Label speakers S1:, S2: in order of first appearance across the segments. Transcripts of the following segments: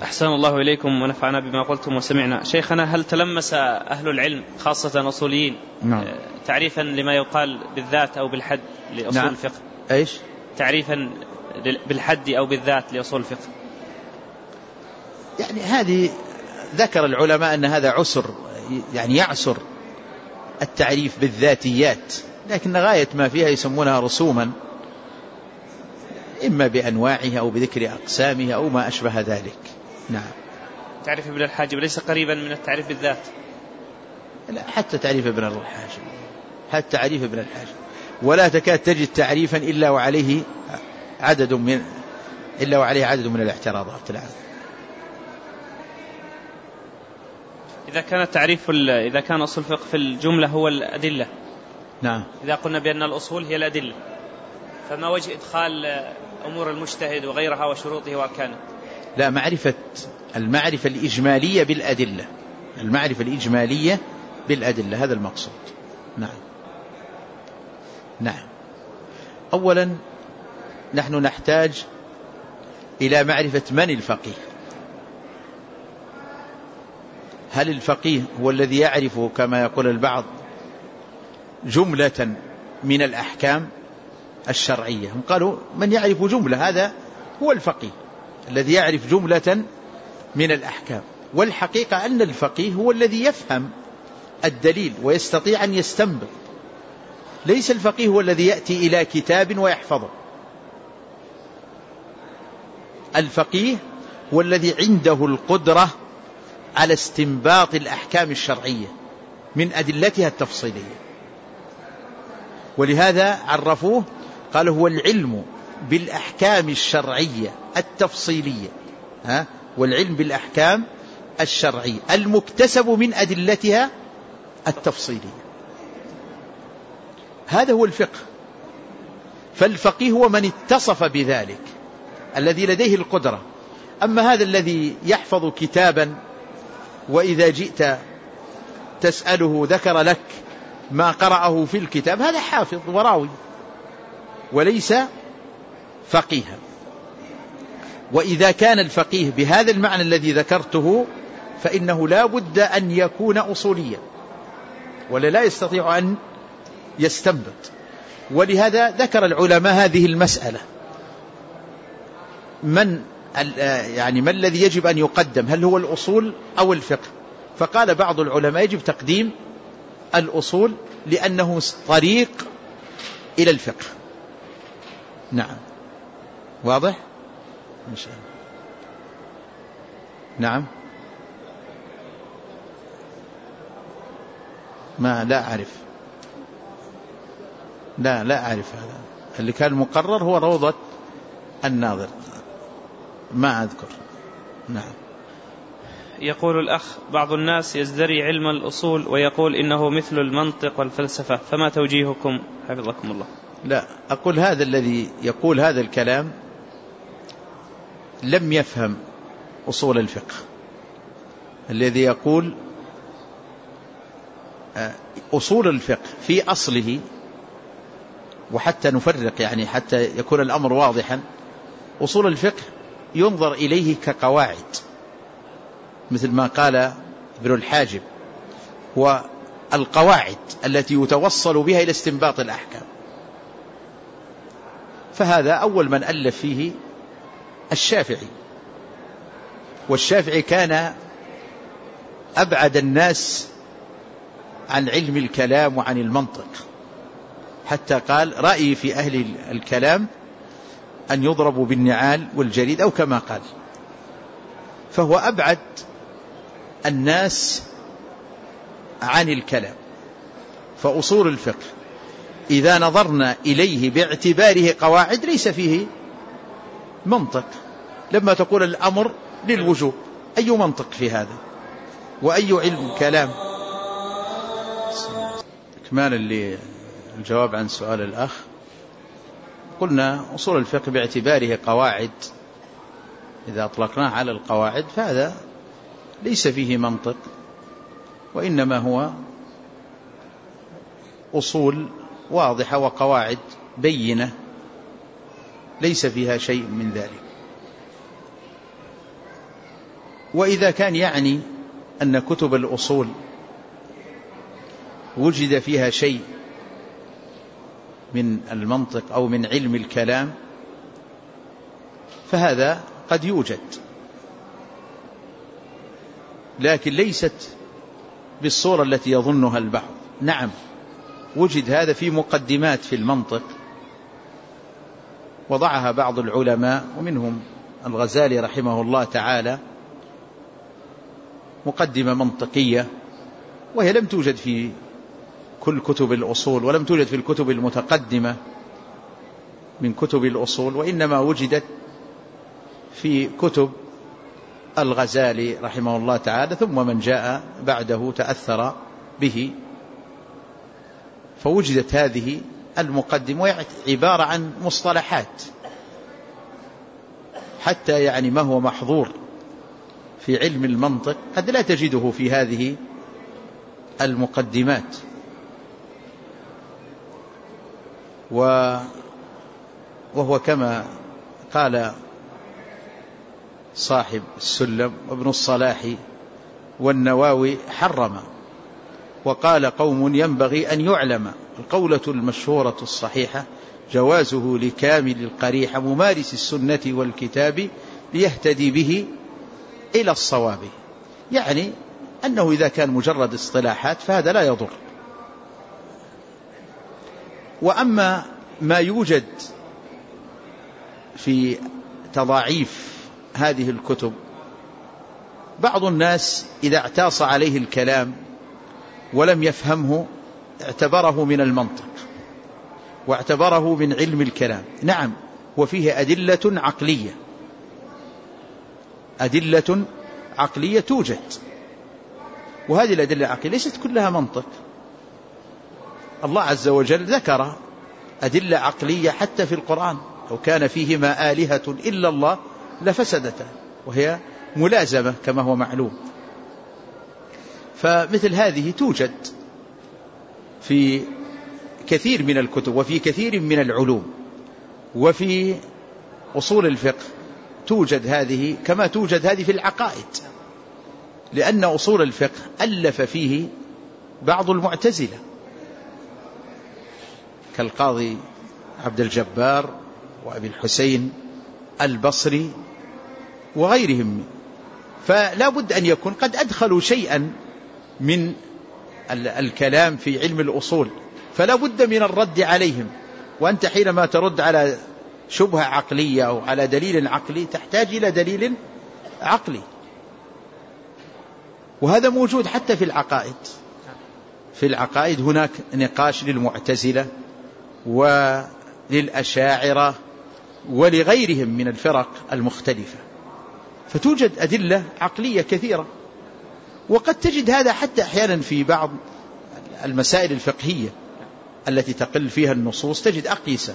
S1: أحسن الله إليكم ونفعنا بما قلتم وسمعنا. شيخنا، هل تلمس أهل العلم خاصة أصوليين تعريفا لما يقال بالذات أو بالحد لأصول الفقه؟
S2: إيش
S1: تعريفا بالحد أو بالذات لأصول الفقه؟
S2: يعني هذه ذكر العلماء أن هذا عسر، يعني يعسر التعريف بالذاتيات، لكن غاية ما فيها يسمونها رسوما، إما بأنواعها أو بذكر أقسامها أو ما أشبه ذلك. نعم.
S1: تعريف ابن الحاجب ليس قريبا من التعريف بالذات؟
S2: لا، حتى تعريف ابن الحاجب، حتى تعريف ابن الحاجب ولا تكاد تجد تعريفا إلا وعليه عدد من الاعتراضات. نعم.
S1: إذا كان أصول الفقه في الجملة هو الأدلة.
S2: نعم.
S1: إذا قلنا بأن الأصول هي الأدلة، فما وجه إدخال أمور المجتهد وغيرها وشروطه وأركانه؟
S2: لا، المعرفة الإجمالية بالأدلة، المعرفة الإجمالية بالأدلة، هذا المقصود. نعم. نعم. أولا نحن نحتاج إلى معرفة من الفقيه. هل الفقيه هو الذي يعرف كما يقول البعض جملة من الأحكام الشرعية؟ هم قالوا من يعرف جملة هذا هو الفقيه الذي يعرف جملة من الأحكام، والحقيقة أن الفقيه هو الذي يفهم الدليل ويستطيع أن يستنبط. ليس الفقيه هو الذي يأتي إلى كتاب ويحفظه، الفقيه هو الذي عنده القدرة على استنباط الأحكام الشرعية من أدلتها التفصيلية. ولهذا عرفوه، قال هو العلم بالأحكام الشرعية التفصيلية، والعلم بالأحكام الشرعية المكتسب من أدلتها التفصيلية. هذا هو الفقه. فالفقيه هو من اتصف بذلك، الذي لديه القدرة. أما هذا الذي يحفظ كتابا وإذا جئت تسأله ذكر لك ما قرأه في الكتاب، هذا حافظ وراوي وليس فقيها. وإذا كان الفقيه بهذا المعنى الذي ذكرته فإنه لا بد أن يكون أصوليا، ولا لا يستطيع أن يستنبط. ولهذا ذكر العلماء هذه المسألة، ما الذي يجب أن يقدم، هل هو الأصول أو الفقه؟ فقال بعض العلماء يجب تقديم الأصول لأنه طريق إلى الفقه. نعم. واضح؟ إن شاء الله. نعم. لا أعرف، لا أعرف. هذا اللي كان مقرر هو روضة الناظر، ما أذكر. نعم.
S1: يقول الأخ: بعض الناس يزدري علم الأصول ويقول إنه مثل المنطق والفلسفة، فما توجيهكم حفظكم الله؟
S2: لا، أقول هذا الذي يقول هذا الكلام لم يفهم أصول الفقه. الذي يقول أصول الفقه في أصله، وحتى نفرق يعني حتى يكون الأمر واضحا، أصول الفقه ينظر إليه كقواعد، مثل ما قال ابن الحاجب، هو القواعد التي يتوصل بها إلى استنباط الأحكام. فهذا أول من ألف فيه الشافعي، والشافعي كان أبعد الناس عن علم الكلام وعن المنطق، حتى قال رأيي في أهل الكلام أن يضربوا بالنعال والجريد، أو كما قال. فهو أبعد الناس عن الكلام. فأصول الفقه إذا نظرنا إليه باعتباره قواعد ليس فيه منطق. لما تقول الأمر للوجوب، أي منطق في هذا؟ وأي علم كلام؟ إكمالا للجواب عن سؤال الأخ، قلنا أصول الفقه باعتباره قواعد، إذا أطلقناه على القواعد فهذا ليس فيه منطق، وإنما هو أصول واضحة وقواعد بينة ليس فيها شيء من ذلك. وإذا كان يعني أن كتب الأصول وجد فيها شيء من المنطق أو من علم الكلام فهذا قد يوجد، لكن ليست بالصورة التي يظنها البعض. نعم وجد هذا في مقدمات في المنطق وضعها بعض العلماء ومنهم الغزالي رحمه الله تعالى، مقدمة منطقية، وهي لم توجد في كل كتب الأصول ولم توجد في الكتب المتقدمة من كتب الأصول، وإنما وجدت في كتب الغزالي رحمه الله تعالى، ثم من جاء بعده تأثر به، فوجدت هذه المقدمة وهي عبارة عن مصطلحات، حتى يعني ما هو محظور في علم المنطق قد لا تجده في هذه المقدمات. وهو كما قال صاحب السلم وابن الصلاح والنواوي حرم، وقال قوم ينبغي أن يعلم القولة المشهورة الصحيحة جوازه لكامل القريح ممارس السنة والكتاب ليهتدي به إلى الصواب، يعني أنه إذا كان مجرد اصطلاحات فهذا لا يضر. وأما ما يوجد في تضاعيف هذه الكتب، بعض الناس إذا اعتاص عليه الكلام ولم يفهمه اعتبره من المنطق واعتبره من علم الكلام. نعم وفيه أدلة عقلية توجد، وهذه الأدلة العقلية ليست كلها منطق. الله عز وجل ذكر أدلة عقلية حتى في القرآن، لو كان فيهما آلهة إلا الله لفسدتا، وهي ملازمة كما هو معلوم. فمثل هذه توجد في كثير من الكتب وفي كثير من العلوم، وفي أصول الفقه توجد هذه كما توجد هذه في العقائد، لأن أصول الفقه ألف فيه بعض المعتزلة كالقاضي عبد الجبار وأبي الحسين البصري وغيرهم، فلا بد أن يكون قد أدخلوا شيئا من الكلام في علم الأصول، فلا بد من الرد عليهم. وأنت حينما ترد على شبهة عقلية أو على دليل عقلي تحتاج إلى دليل عقلي، وهذا موجود حتى في العقائد. في العقائد هناك نقاش للمعتزلة وللأشاعرة ولغيرهم من الفرق المختلفة، فتوجد أدلة عقلية كثيرة. وقد تجد هذا حتى أحيانا في بعض المسائل الفقهية التي تقل فيها النصوص تجد أقيسة،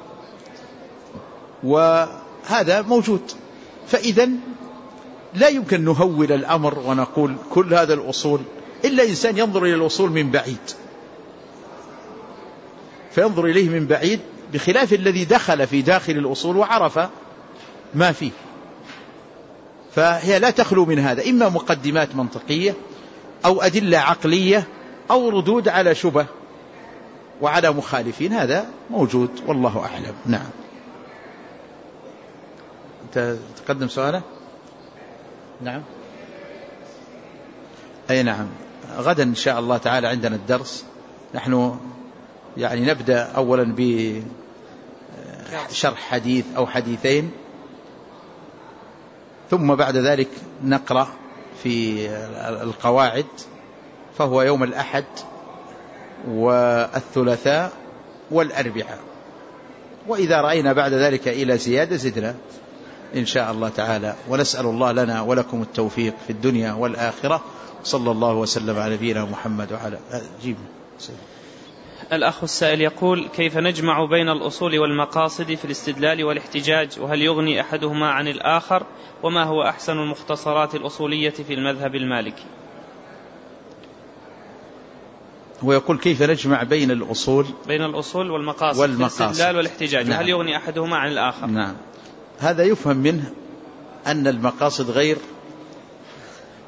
S2: وهذا موجود. فإذا لا يمكن نهول الأمر ونقول كل هذا الأصول، إلا إنسان ينظر إلى الأصول من بعيد، فينظر إليه من بعيد بخلاف الذي دخل في داخل الأصول وعرف ما فيه. فهي لا تخلو من هذا، إما مقدمات منطقية أو أدلة عقلية أو ردود على شبه وعلى مخالفين، هذا موجود والله أعلم. نعم. أنت تقدم سؤاله؟ نعم. أي نعم، غدا إن شاء الله تعالى عندنا الدرس. نحن يعني نبدأ أولا بشرح حديث أو حديثين، ثم بعد ذلك نقرأ في القواعد، فهو يوم الأحد والثلاثاء والأربعاء، وإذا رأينا بعد ذلك إلى زيادة زدنا إن شاء الله تعالى. ونسأل الله لنا ولكم التوفيق في الدنيا والآخرة، صلى الله وسلم على نبينا محمد وعلى آله.
S1: الأخ السائل يقول: كيف نجمع بين الأصول والمقاصد في الاستدلال والاحتجاج، وهل يغني أحدهما عن الآخر، وما هو أحسن المختصرات الأصولية في المذهب المالكي؟
S2: هو يقول كيف نجمع بين الأصول
S1: والمقاصد في الاستدلال والاحتجاج. نعم. وهل يغني أحدهما عن الآخر؟
S2: نعم. هذا يفهم منه أن المقاصد غير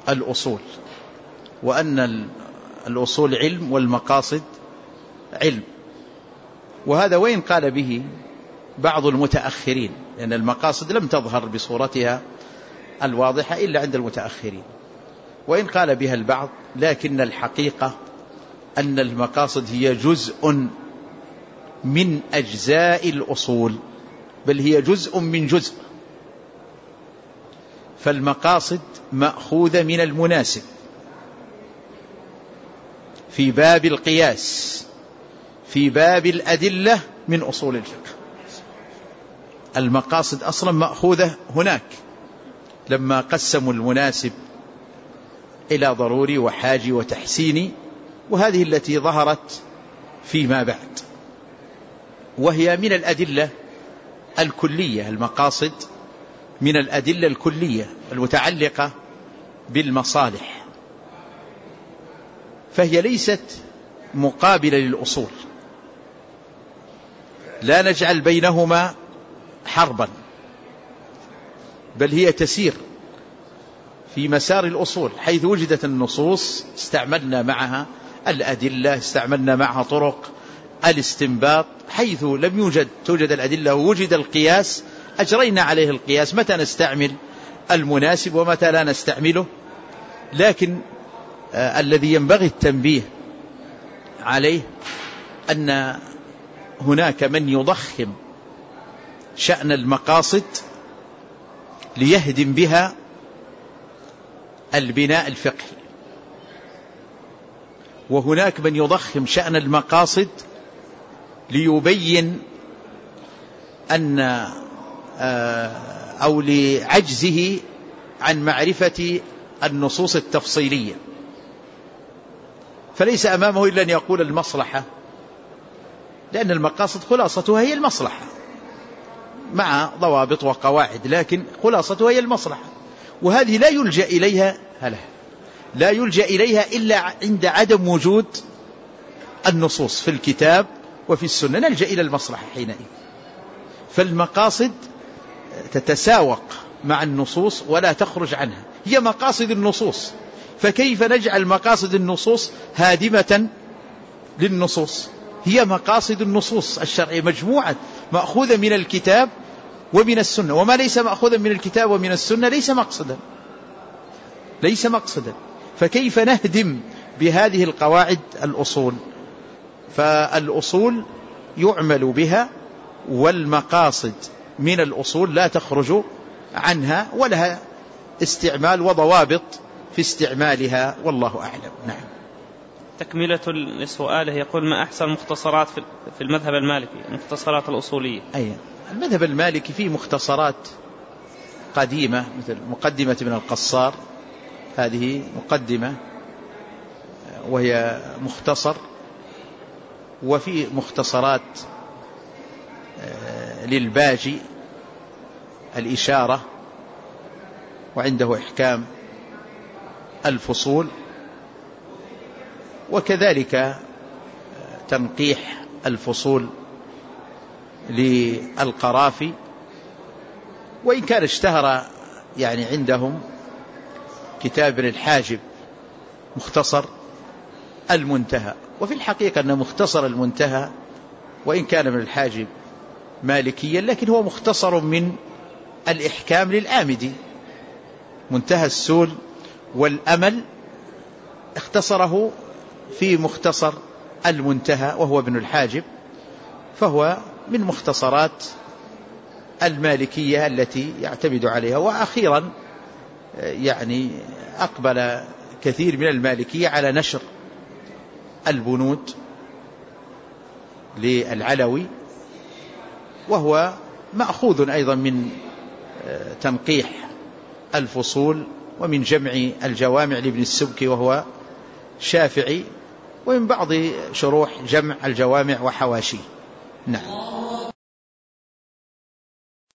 S2: الأصول، وأن الأصول علم والمقاصد علم. وهذا وإن قال به بعض المتأخرين، لأن المقاصد لم تظهر بصورتها الواضحة إلا عند المتأخرين، وإن قال بها البعض، لكن الحقيقة أن المقاصد هي جزء من أجزاء الأصول، بل هي جزء من جزء. فالمقاصد مأخوذة من المناسب في باب القياس، في باب الأدلة من أصول الفقه. المقاصد أصلا مأخوذة هناك لما قسموا المناسب إلى ضروري وحاجي وتحسيني، وهذه التي ظهرت فيما بعد، وهي من الأدلة الكلية. المقاصد من الأدلة الكلية المتعلقة بالمصالح، فهي ليست مقابلة للأصول، لا نجعل بينهما حربا، بل هي تسير في مسار الأصول. حيث وجدت النصوص استعملنا معها الأدلة، استعملنا معها طرق الاستنباط. حيث لم توجد الأدلة ووجد القياس أجرينا عليه القياس، متى نستعمل المناسب ومتى لا نستعمله. لكن الذي ينبغي التنبيه عليه أن هناك من يضخم شأن المقاصد ليهدم بها البناء الفقهي، وهناك من يضخم شأن المقاصد ليبين أن أو لعجزه عن معرفة النصوص التفصيلية، فليس أمامه إلا أن يقول المصلحة، لأن المقاصد خلاصتها هي المصلحة مع ضوابط وقواعد، لكن خلاصتها هي المصلحة، وهذه لا يلجأ إليها إلا عند عدم وجود النصوص في الكتاب وفي السنة، نلجأ إلى المصلحة حينئذ. فالمقاصد تتساوق مع النصوص ولا تخرج عنها، هي مقاصد النصوص، فكيف نجعل مقاصد النصوص هادمة للنصوص؟ هي مقاصد النصوص الشرعية مجموعة مأخوذة من الكتاب ومن السنة، وما ليس مأخوذا من الكتاب ومن السنة ليس مقصدا. فكيف نهدم بهذه القواعد الأصول؟ فالأصول يعمل بها، والمقاصد من الأصول لا تخرج عنها، ولها استعمال وضوابط في استعمالها، والله أعلم. نعم.
S1: تكملة لسؤاله يقول: ما أحسن المختصرات في المذهب المالكي، المختصرات الأصولية؟
S2: أي المذهب المالكي فيه مختصرات قديمة، مثل مقدمة ابن القصار، هذه مقدمة وهي مختصر، وفي مختصرات للباجي الإشارة، وعنده إحكام الفصول، وكذلك تنقيح الفصول للقرافي، وإن كان اشتهر يعني عندهم كتاب ابن الحاجب مختصر المنتهى. وفي الحقيقة أن مختصر المنتهى وإن كان ابن الحاجب مالكيا، لكن هو مختصر من الإحكام للآمدي. منتهى السول والأمل اختصره في مختصر المنتهى وهو ابن الحاجب، فهو من مختصرات المالكية التي يعتمد عليها. وأخيرا يعني أقبل كثير من المالكية على نشر البنود للعلوي، وهو مأخوذ أيضا من تنقيح الفصول ومن جمع الجوامع لابن السبكي وهو شافعي، ومن بعض شروح جمع الجوامع وحواشيه. نعم.